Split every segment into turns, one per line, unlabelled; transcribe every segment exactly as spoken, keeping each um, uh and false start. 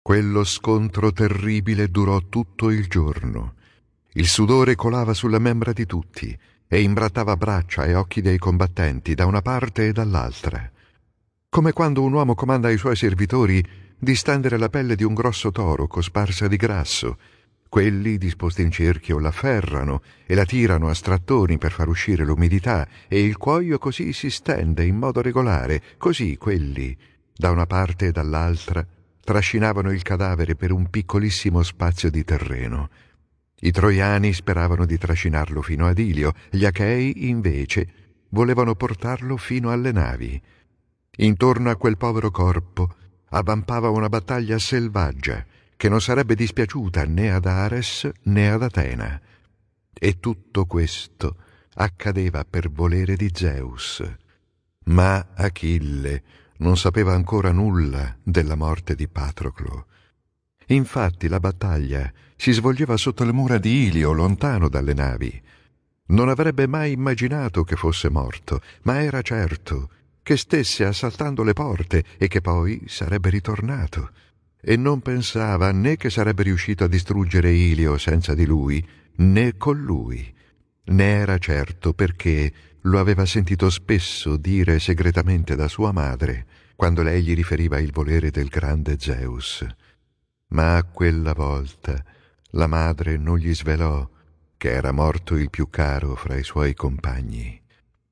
Quello scontro terribile durò tutto il giorno. Il sudore colava sulle membra di tutti e imbrattava braccia e occhi dei combattenti da una parte e dall'altra. Come quando un uomo comanda ai suoi servitori di stendere la pelle di un grosso toro cosparsa di grasso. Quelli, disposti in cerchio, la afferrano e la tirano a strattoni per far uscire l'umidità, e il cuoio così si stende in modo regolare. Così quelli, da una parte e dall'altra, trascinavano il cadavere per un piccolissimo spazio di terreno. I troiani speravano di trascinarlo fino ad Ilio, gli Achei, invece, volevano portarlo fino alle navi. Intorno a quel povero corpo avvampava una battaglia selvaggia che non sarebbe dispiaciuta né ad Ares né ad Atena. E tutto questo accadeva per volere di Zeus. Ma Achille non sapeva ancora nulla della morte di Patroclo. Infatti la battaglia si svolgeva sotto le mura di Ilio, lontano dalle navi. Non avrebbe mai immaginato che fosse morto, ma era certo che stesse assaltando le porte e che poi sarebbe ritornato. E non pensava né che sarebbe riuscito a distruggere Ilio senza di lui, né con lui. Ne era certo perché lo aveva sentito spesso dire segretamente da sua madre, quando lei gli riferiva il volere del grande Zeus. Ma quella volta la madre non gli svelò che era morto il più caro fra i suoi compagni.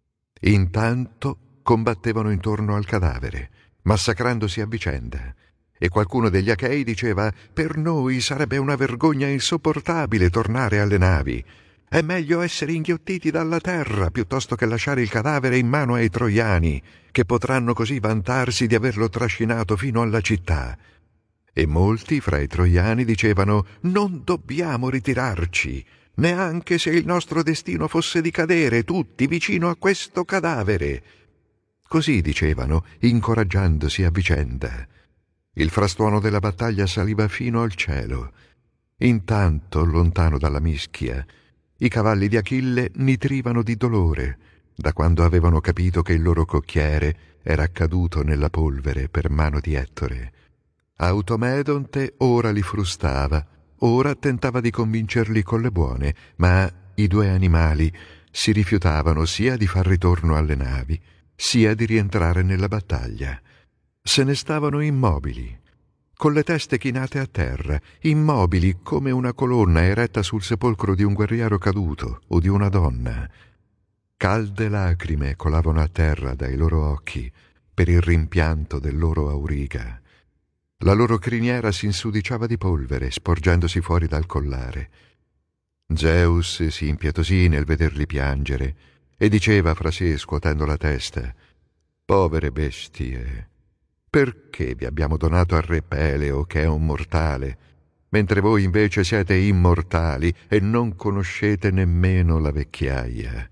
Intanto combattevano intorno al cadavere, massacrandosi a vicenda, e qualcuno degli Achei diceva: «Per noi sarebbe una vergogna insopportabile tornare alle navi. È meglio essere inghiottiti dalla terra piuttosto che lasciare il cadavere in mano ai troiani, che potranno così vantarsi di averlo trascinato fino alla città». E molti fra i troiani dicevano: «Non dobbiamo ritirarci, neanche se il nostro destino fosse di cadere tutti vicino a questo cadavere». Così dicevano, incoraggiandosi a vicenda. Il frastuono della battaglia saliva fino al cielo. Intanto, lontano dalla mischia, i cavalli di Achille nitrivano di dolore, da quando avevano capito che il loro cocchiere era caduto nella polvere per mano di Ettore. Automedonte ora li frustava, ora tentava di convincerli con le buone, ma i due animali si rifiutavano sia di far ritorno alle navi, sia di rientrare nella battaglia. Se ne stavano immobili, con le teste chinate a terra, immobili come una colonna eretta sul sepolcro di un guerriero caduto o di una donna. Calde lacrime colavano a terra dai loro occhi per il rimpianto del loro auriga. La loro criniera si insudiciava di polvere, sporgendosi fuori dal collare. Zeus si impietosì nel vederli piangere e diceva fra sé, scuotendo la testa: «Povere bestie, perché vi abbiamo donato al re Peleo, che è un mortale, mentre voi invece siete immortali e non conoscete nemmeno la vecchiaia?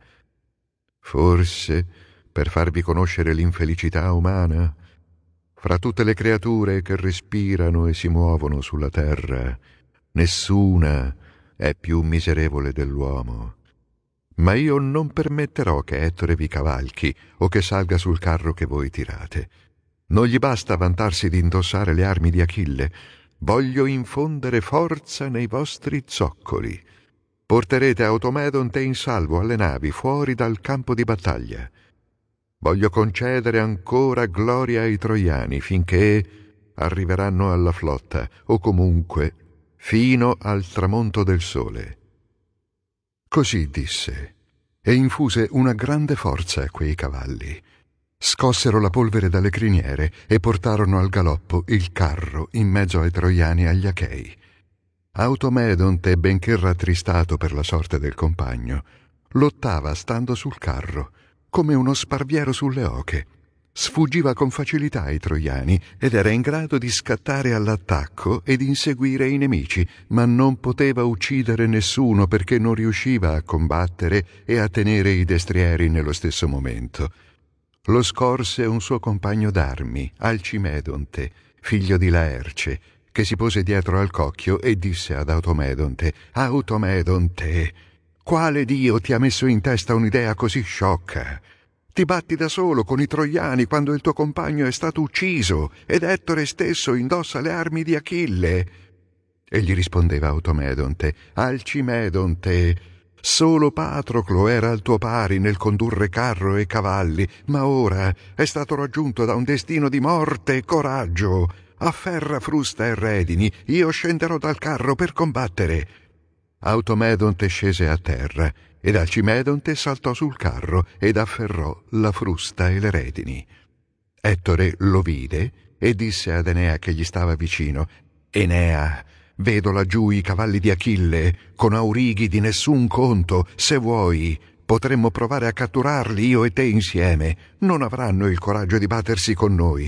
Forse per farvi conoscere l'infelicità umana? Fra tutte le creature che respirano e si muovono sulla terra, nessuna è più miserevole dell'uomo. Ma io non permetterò che Ettore vi cavalchi o che salga sul carro che voi tirate. Non gli basta vantarsi di indossare le armi di Achille. Voglio infondere forza nei vostri zoccoli. Porterete Automedonte in salvo alle navi fuori dal campo di battaglia. Voglio concedere ancora gloria ai troiani finché arriveranno alla flotta, o comunque fino al tramonto del sole». Così disse, e infuse una grande forza a quei cavalli. Scossero la polvere dalle criniere e portarono al galoppo il carro in mezzo ai troiani e agli Achei. Automedonte, benché rattristato per la sorte del compagno, lottava stando sul carro, come uno sparviero sulle oche. Sfuggiva con facilità ai troiani ed era in grado di scattare all'attacco ed inseguire i nemici, ma non poteva uccidere nessuno perché non riusciva a combattere e a tenere i destrieri nello stesso momento. Lo scorse un suo compagno d'armi, Alcimedonte, figlio di Laerce, che si pose dietro al cocchio e disse ad Automedonte: «Automedonte, quale dio ti ha messo in testa un'idea così sciocca? Ti batti da solo con i troiani quando il tuo compagno è stato ucciso ed Ettore stesso indossa le armi di Achille. E gli rispondeva Automedonte: Alcimedonte, solo Patroclo era al tuo pari nel condurre carro e cavalli, ma ora è stato raggiunto da un destino di morte e coraggio. Afferra frusta e redini, io scenderò dal carro per combattere. Automedonte scese a terra ed Alcimedonte saltò sul carro ed afferrò la frusta e le redini. Ettore lo vide e disse ad Enea che gli stava vicino: Enea, vedo laggiù i cavalli di Achille, con aurighi di nessun conto. Se vuoi, potremmo provare a catturarli io e te insieme. Non avranno il coraggio di battersi con noi.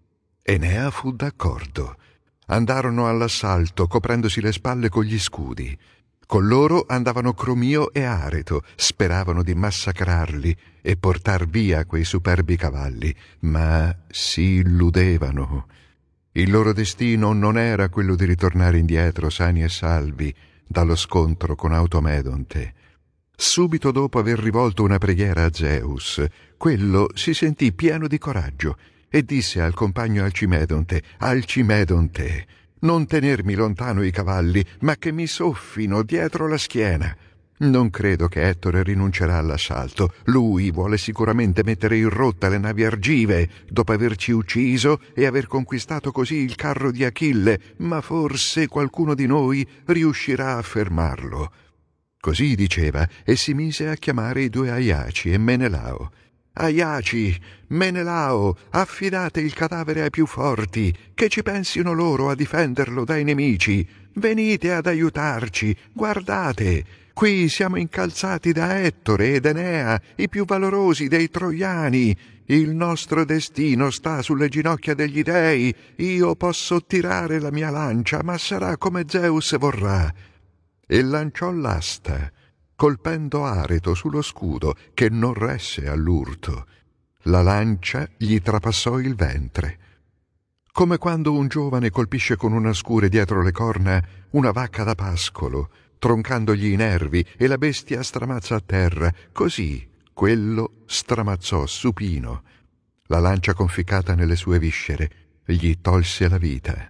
Enea fu d'accordo. Andarono all'assalto, coprendosi le spalle con gli scudi. Con loro andavano Cromio e Areto, speravano di massacrarli e portar via quei superbi cavalli, ma si illudevano. Il loro destino non era quello di ritornare indietro sani e salvi dallo scontro con Automedonte. Subito dopo aver rivolto una preghiera a Zeus, quello si sentì pieno di coraggio e disse al compagno Alcimedonte: Alcimedonte, non tenermi lontano i cavalli, ma che mi soffino dietro la schiena. Non credo che Ettore rinuncerà all'assalto. Lui vuole sicuramente mettere in rotta le navi argive, dopo averci ucciso e aver conquistato così il carro di Achille, ma forse qualcuno di noi riuscirà a fermarlo. Così diceva e si mise a chiamare i due Aiaci e Menelao. Aiaci, Menelao, affidate il cadavere ai più forti, che ci pensino loro a difenderlo dai nemici. Venite ad aiutarci, guardate, qui siamo incalzati da Ettore ed Enea, i più valorosi dei troiani. Il nostro destino sta sulle ginocchia degli dei. Io posso tirare la mia lancia, ma sarà come Zeus vorrà. E lanciò l'asta, colpendo Areto sullo scudo, che non resse all'urto. La lancia gli trapassò il ventre. Come quando un giovane colpisce con una scure dietro le corna una vacca da pascolo, troncandogli i nervi, e la bestia stramazza a terra, così quello stramazzò supino. La lancia conficcata nelle sue viscere gli tolse la vita.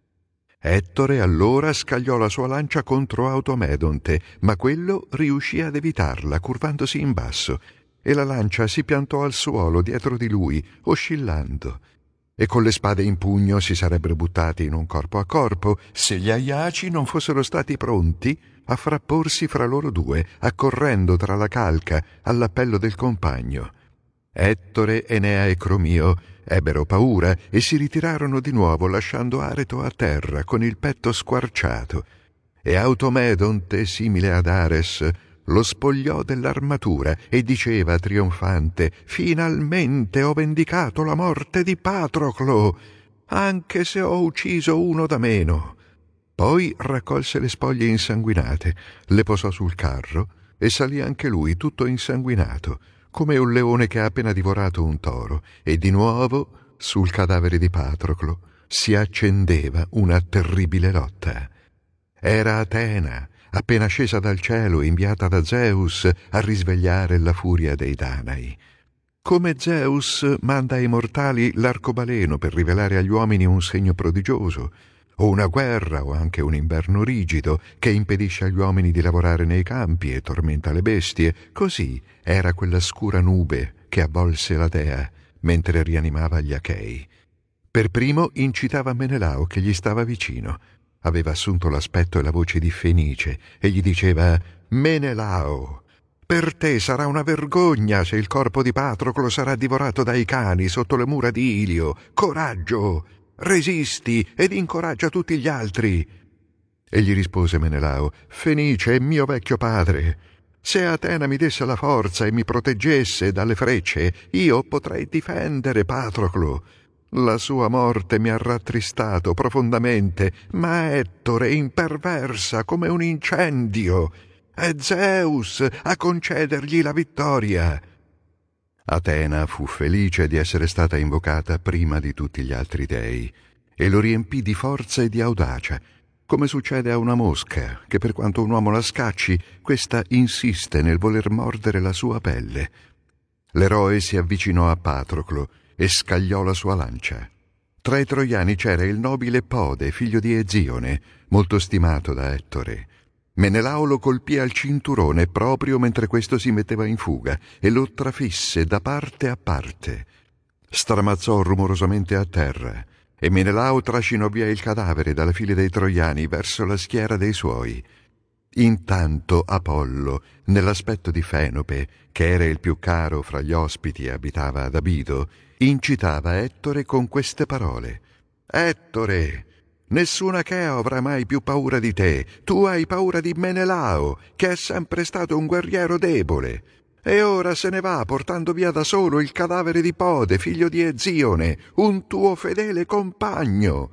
Ettore allora scagliò la sua lancia contro Automedonte, ma quello riuscì ad evitarla curvandosi in basso, e la lancia si piantò al suolo dietro di lui, oscillando. E con le spade in pugno si sarebbero buttati in un corpo a corpo se gli Aiaci non fossero stati pronti a frapporsi fra loro due, accorrendo tra la calca all'appello del compagno. Ettore, Enea e Cromio ebbero paura e si ritirarono di nuovo, lasciando Areto a terra con il petto squarciato. E Automedonte, simile ad Ares, lo spogliò dell'armatura e diceva trionfante: «Finalmente ho vendicato la morte di Patroclo, anche se ho ucciso uno da meno». Poi raccolse le spoglie insanguinate, le posò sul carro e salì anche lui tutto insanguinato, come un leone che ha appena divorato un toro, e di nuovo sul cadavere di Patroclo si accendeva una terribile lotta. Era Atena, appena scesa dal cielo, inviata da Zeus a risvegliare la furia dei Danai. Come Zeus manda ai mortali l'arcobaleno per rivelare agli uomini un segno prodigioso, o una guerra o anche un inverno rigido che impedisce agli uomini di lavorare nei campi e tormenta le bestie, così era quella scura nube che avvolse la dea mentre rianimava gli Achei. Per primo incitava Menelao, che gli stava vicino. Aveva assunto l'aspetto e la voce di Fenice e gli diceva: «Menelao, per te sarà una vergogna se il corpo di Patroclo sarà divorato dai cani sotto le mura di Ilio. Coraggio! Resisti ed incoraggia tutti gli altri». E gli rispose Menelao: «Fenice è mio vecchio padre. Se Atena mi desse la forza e mi proteggesse dalle frecce, io potrei difendere Patroclo. La sua morte mi ha rattristato profondamente, ma Ettore imperversa come un incendio. È Zeus a concedergli la vittoria». Atena fu felice di essere stata invocata prima di tutti gli altri dei e lo riempì di forza e di audacia, come succede a una mosca che, per quanto un uomo la scacci, questa insiste nel voler mordere la sua pelle. L'eroe si avvicinò a Patroclo e scagliò la sua lancia. Tra i troiani c'era il nobile Pode, figlio di Ezione, molto stimato da Ettore. Menelao lo colpì al cinturone proprio mentre questo si metteva in fuga e lo trafisse da parte a parte. Stramazzò rumorosamente a terra e Menelao trascinò via il cadavere dalle file dei troiani verso la schiera dei suoi. Intanto Apollo, nell'aspetto di Fenope, che era il più caro fra gli ospiti e abitava ad Abido, incitava Ettore con queste parole: «Ettore, nessun acheo avrà mai più paura di te. Tu hai paura di Menelao, che è sempre stato un guerriero debole. E ora se ne va portando via da solo il cadavere di Pode, figlio di Ezione, un tuo fedele compagno».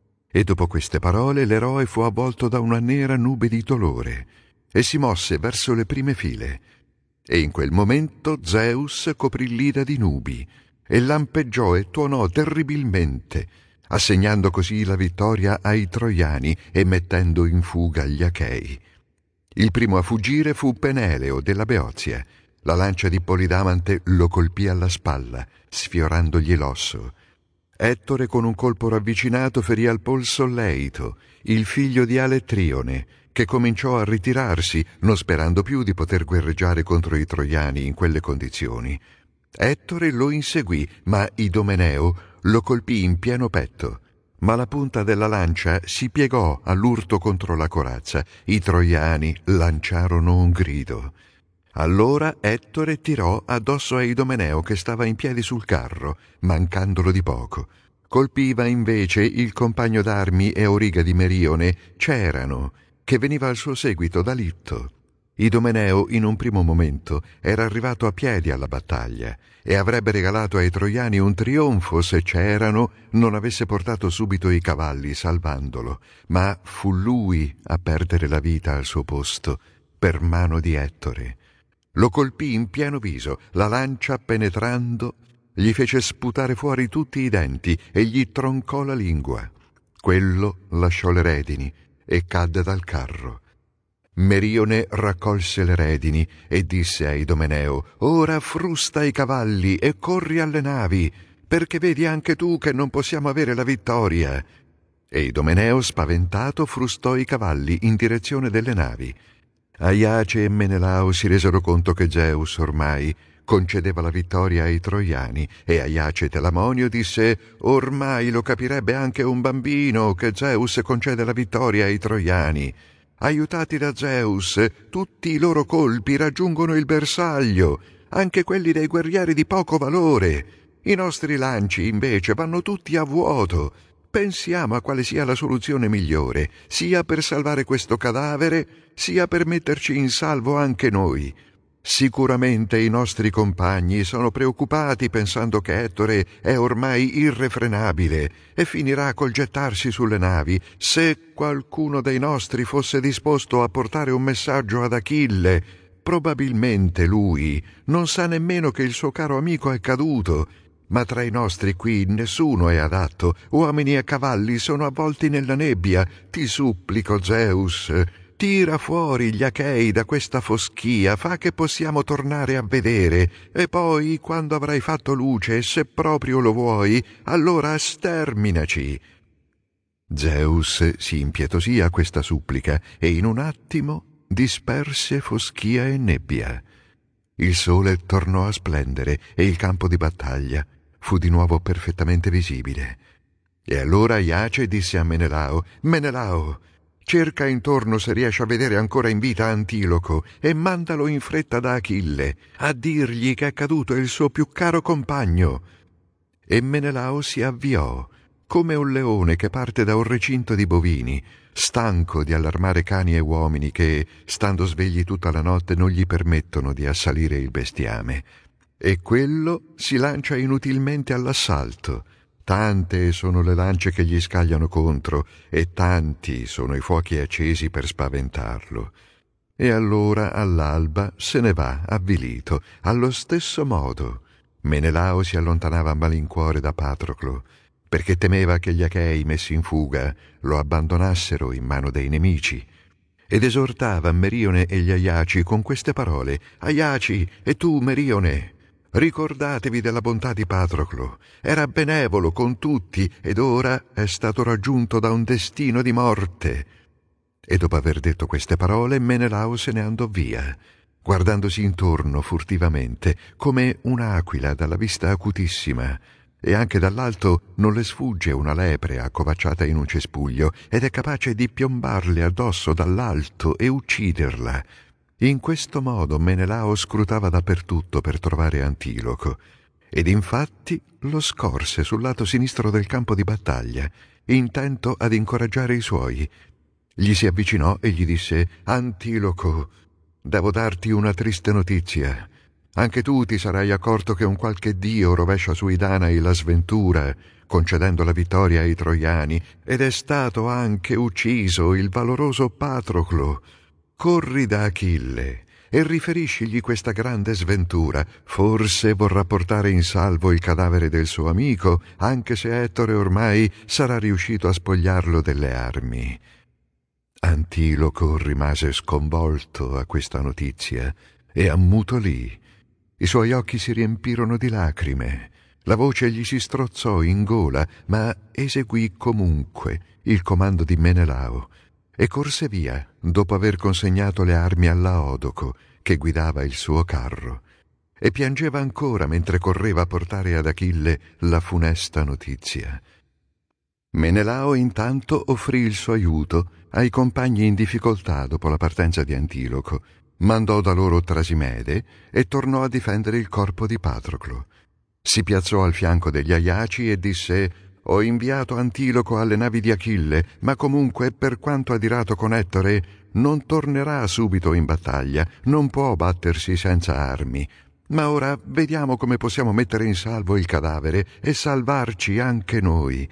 E dopo queste parole l'eroe fu avvolto da una nera nube di dolore e si mosse verso le prime file. E in quel momento Zeus coprì l'Ida di nubi e lampeggiò e tuonò terribilmente, assegnando così la vittoria ai troiani e mettendo in fuga gli Achei. Il primo a fuggire fu Peneleo della Beozia. La lancia di Polidamante lo colpì alla spalla, sfiorandogli l'osso. Ettore con un colpo ravvicinato ferì al polso Leito, il figlio di Alettrione, che cominciò a ritirarsi, non sperando più di poter guerreggiare contro i troiani in quelle condizioni. Ettore lo inseguì, ma Idomeneo lo colpì in pieno petto. Ma la punta della lancia si piegò all'urto contro la corazza. I troiani lanciarono un grido. Allora Ettore tirò addosso a Idomeneo, che stava in piedi sul carro, mancandolo di poco. Colpiva invece il compagno d'armi e auriga di Merione, Cerano, che veniva al suo seguito da Litto. Idomeneo in un primo momento era arrivato a piedi alla battaglia e avrebbe regalato ai troiani un trionfo se Cerano non avesse portato subito i cavalli salvandolo, ma fu lui a perdere la vita al suo posto per mano di Ettore. Lo colpì in pieno viso, la lancia penetrando gli fece sputare fuori tutti i denti e gli troncò la lingua. Quello lasciò le redini e cadde dal carro. Merione raccolse le redini e disse a Idomeneo: «Ora frusta i cavalli e corri alle navi, perché vedi anche tu che non possiamo avere la vittoria». E Idomeneo, spaventato, frustò i cavalli in direzione delle navi. Aiace e Menelao si resero conto che Zeus ormai concedeva la vittoria ai troiani e Aiace Telamonio disse: «Ormai lo capirebbe anche un bambino che Zeus concede la vittoria ai troiani. Aiutati da Zeus, tutti i loro colpi raggiungono il bersaglio, anche quelli dei guerrieri di poco valore. I nostri lanci, invece, vanno tutti a vuoto. Pensiamo a quale sia la soluzione migliore, sia per salvare questo cadavere, sia per metterci in salvo anche noi. Sicuramente i nostri compagni sono preoccupati pensando che Ettore è ormai irrefrenabile e finirà col gettarsi sulle navi. Se qualcuno dei nostri fosse disposto a portare un messaggio ad Achille, probabilmente lui non sa nemmeno che il suo caro amico è caduto. Ma tra i nostri qui nessuno è adatto. Uomini e cavalli sono avvolti nella nebbia. Ti supplico, Zeus, tira fuori gli Achei da questa foschia, fa che possiamo tornare a vedere, e poi, quando avrai fatto luce, se proprio lo vuoi, allora sterminaci». Zeus si impietosì a questa supplica e in un attimo disperse foschia e nebbia. Il sole tornò a splendere e il campo di battaglia fu di nuovo perfettamente visibile. E allora Aiace disse a Menelao: «Menelao, cerca intorno se riesci a vedere ancora in vita Antiloco e mandalo in fretta da Achille a dirgli che è caduto il suo più caro compagno». E Menelao si avviò come un leone che parte da un recinto di bovini, stanco di allarmare cani e uomini che, stando svegli tutta la notte, non gli permettono di assalire il bestiame. E quello si lancia inutilmente all'assalto. Tante sono le lance che gli scagliano contro e tanti sono i fuochi accesi per spaventarlo. E allora all'alba se ne va avvilito. Allo stesso modo Menelao si allontanava a malincuore da Patroclo, perché temeva che gli Achei messi in fuga lo abbandonassero in mano dei nemici. Ed esortava Merione e gli Aiaci con queste parole: «Aiaci, e tu, Merione, ricordatevi della bontà di Patroclo. Era benevolo con tutti ed ora è stato raggiunto da un destino di morte». E dopo aver detto queste parole, Menelao se ne andò via, guardandosi intorno furtivamente, come un'aquila dalla vista acutissima, e anche dall'alto non le sfugge una lepre accovacciata in un cespuglio ed è capace di piombarle addosso dall'alto e ucciderla. In questo modo Menelao scrutava dappertutto per trovare Antiloco, ed infatti lo scorse sul lato sinistro del campo di battaglia, intento ad incoraggiare i suoi. Gli si avvicinò e gli disse: «Antiloco, devo darti una triste notizia. Anche tu ti sarai accorto che un qualche dio rovescia sui Danai la sventura, concedendo la vittoria ai Troiani, ed è stato anche ucciso il valoroso Patroclo. Corri da Achille e riferiscigli questa grande sventura. Forse vorrà portare in salvo il cadavere del suo amico, anche se Ettore ormai sarà riuscito a spogliarlo delle armi». Antiloco rimase sconvolto a questa notizia e ammutolì. I suoi occhi si riempirono di lacrime, la voce gli si strozzò in gola, ma eseguì comunque il comando di Menelao e corse via dopo aver consegnato le armi a Laodoco, che guidava il suo carro, e piangeva ancora mentre correva a portare ad Achille la funesta notizia. Menelao intanto offrì il suo aiuto ai compagni in difficoltà dopo la partenza di Antiloco, mandò da loro Trasimede e tornò a difendere il corpo di Patroclo. Si piazzò al fianco degli Aiaci e disse: «Ho inviato Antiloco alle navi di Achille, ma comunque, per quanto adirato con Ettore, non tornerà subito in battaglia, non può battersi senza armi. Ma ora vediamo come possiamo mettere in salvo il cadavere e salvarci anche noi».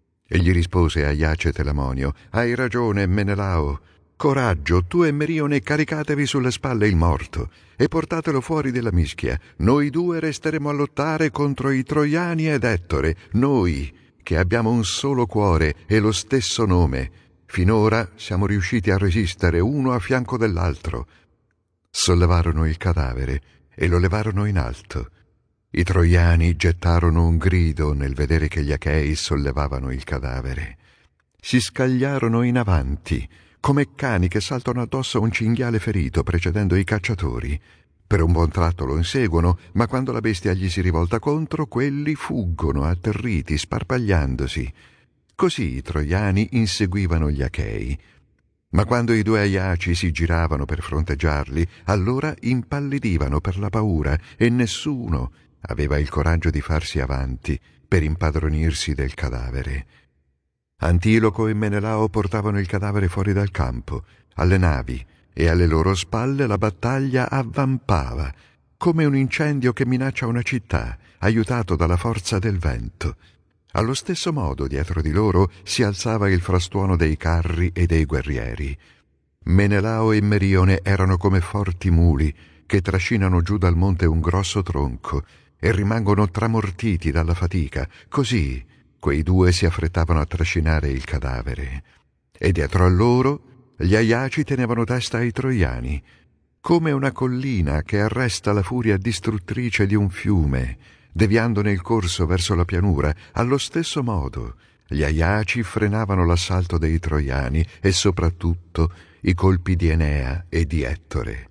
E gli rispose Aiace Telamonio: «Hai ragione, Menelao. Coraggio, tu e Merione caricatevi sulle spalle il morto e portatelo fuori della mischia. Noi due resteremo a lottare contro i Troiani ed Ettore, noi che abbiamo un solo cuore e lo stesso nome. Finora siamo riusciti a resistere uno a fianco dell'altro». Sollevarono il cadavere e lo levarono in alto. I Troiani gettarono un grido nel vedere che gli Achei sollevavano il cadavere. Si scagliarono in avanti, come cani che saltano addosso a un cinghiale ferito precedendo i cacciatori. Per un buon tratto lo inseguono, ma quando la bestia gli si rivolta contro, quelli fuggono atterriti, sparpagliandosi. Così i Troiani inseguivano gli Achei. Ma quando i due Aiaci si giravano per fronteggiarli, allora impallidivano per la paura e nessuno aveva il coraggio di farsi avanti per impadronirsi del cadavere. Antiloco e Menelao portavano il cadavere fuori dal campo, alle navi, e alle loro spalle la battaglia avvampava, come un incendio che minaccia una città, aiutato dalla forza del vento. Allo stesso modo, dietro di loro si alzava il frastuono dei carri e dei guerrieri. Menelao e Merione erano come forti muli che trascinano giù dal monte un grosso tronco e rimangono tramortiti dalla fatica. Così quei due si affrettavano a trascinare il cadavere. E dietro a loro gli Aiaci tenevano testa ai Troiani, come una collina che arresta la furia distruttrice di un fiume, deviandone il corso verso la pianura. Allo stesso modo gli Aiaci frenavano l'assalto dei Troiani e soprattutto i colpi di Enea e di Ettore.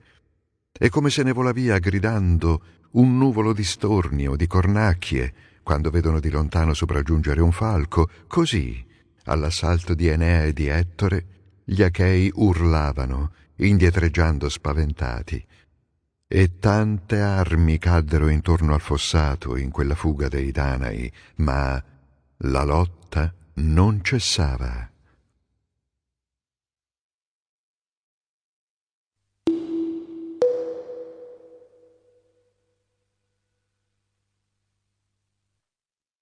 E come se ne vola via gridando un nuvolo di storni o di cornacchie quando vedono di lontano sopraggiungere un falco, così all'assalto di Enea e di Ettore gli Achei urlavano, indietreggiando spaventati. E tante armi caddero intorno al fossato in quella fuga dei Danai, ma la lotta non cessava.